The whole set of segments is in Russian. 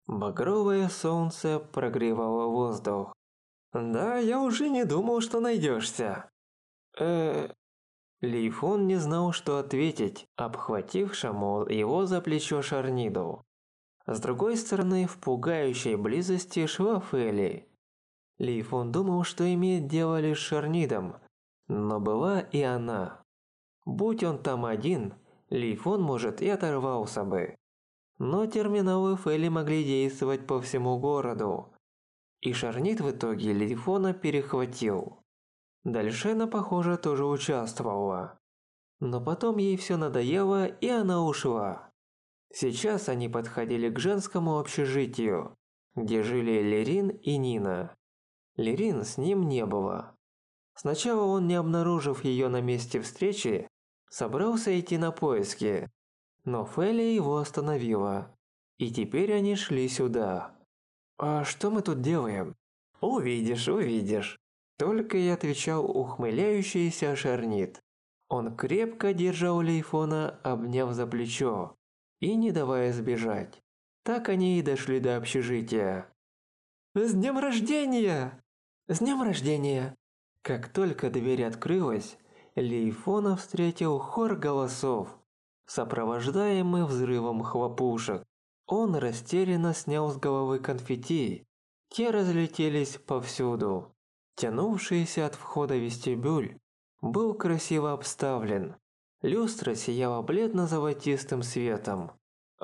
Багровое солнце прогревало воздух. «Да, я уже не думал, что найдешься». Лейфон не знал, что ответить, обхватившему его за плечо Шарниду. С другой стороны, в пугающей близости шла Фэли. Лейфон думал, что имеет дело лишь с Шарнидом, но была и она. Будь он там один, Лейфон, может, и оторвался бы. Но терминалы Фэли могли действовать по всему городу. И Шарнид в итоге Лейфона перехватил. Дальшена, похоже, тоже участвовала. Но потом ей все надоело, и она ушла. Сейчас они подходили к женскому общежитию, где жили Лерин и Нина. Лерин с ним не было. Сначала он, не обнаружив ее на месте встречи, собрался идти на поиски. Но Фэли его остановила. И теперь они шли сюда. «А что мы тут делаем?» «Увидишь, увидишь». Только и отвечал ухмыляющийся Шарнид. Он крепко держал Лейфона, обняв за плечо, и не давая сбежать. Так они и дошли до общежития. «С днем рождения! С днем рождения!» Как только дверь открылась, Лейфона встретил хор голосов, сопровождаемый взрывом хлопушек. Он растерянно снял с головы конфетти. Те разлетелись повсюду. Тянувшийся от входа вестибюль был красиво обставлен. Люстра сияла бледно-золотистым светом.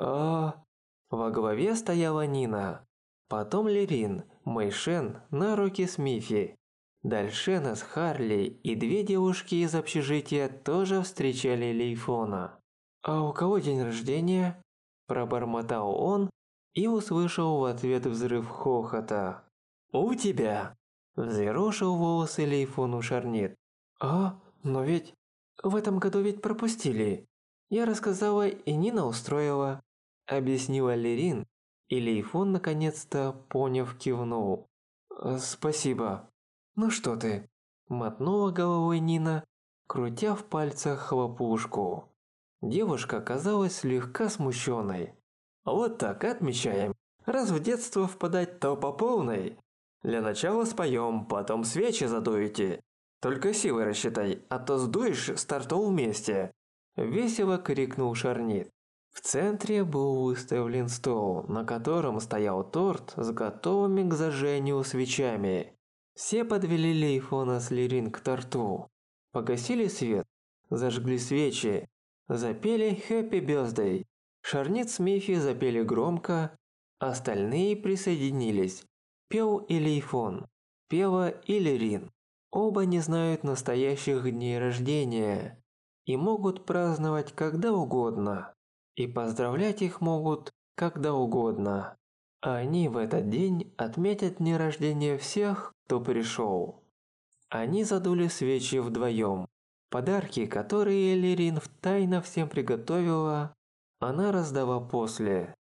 Во главе стояла Нина. Потом Лерин, Мэйшен на руки с Мифи. Дальшена с Харли и две девушки из общежития тоже встречали Лейфона. «А у кого день рождения?» – пробормотал он и услышал в ответ взрыв хохота. «У тебя!» – взъерошил волосы Лейфону Шарнид. Но ведь… В этом году ведь пропустили. Я рассказала, и Нина устроила», – объяснила Лерин, и Лейфон наконец-то, поняв, кивнул. «Спасибо». «Ну что ты?» – мотнула головой Нина, крутя в пальцах хлопушку. Девушка казалась слегка смущенной. «Вот так отмечаем. Раз в детство впадать, то по полной. Для начала споем, потом свечи задуете. Только силы рассчитай, а то сдуешь стартов вместе!» Весело крикнул Шарнид. В центре был выставлен стол, на котором стоял торт с готовыми к зажжению свечами. Все подвели Лейфона с Лерин к торту. Погасили свет, зажгли свечи, запели «Happy Birthday». Шарнид с Мифи запели громко, остальные присоединились. Пел и Лейфон, пела и Лерин. Оба не знают настоящих дней рождения и могут праздновать когда угодно. И поздравлять их могут когда угодно. Они в этот день отметят дни рождения всех, кто пришел. Они задули свечи вдвоем. Подарки, которые Лерин тайно всем приготовила, она раздала после.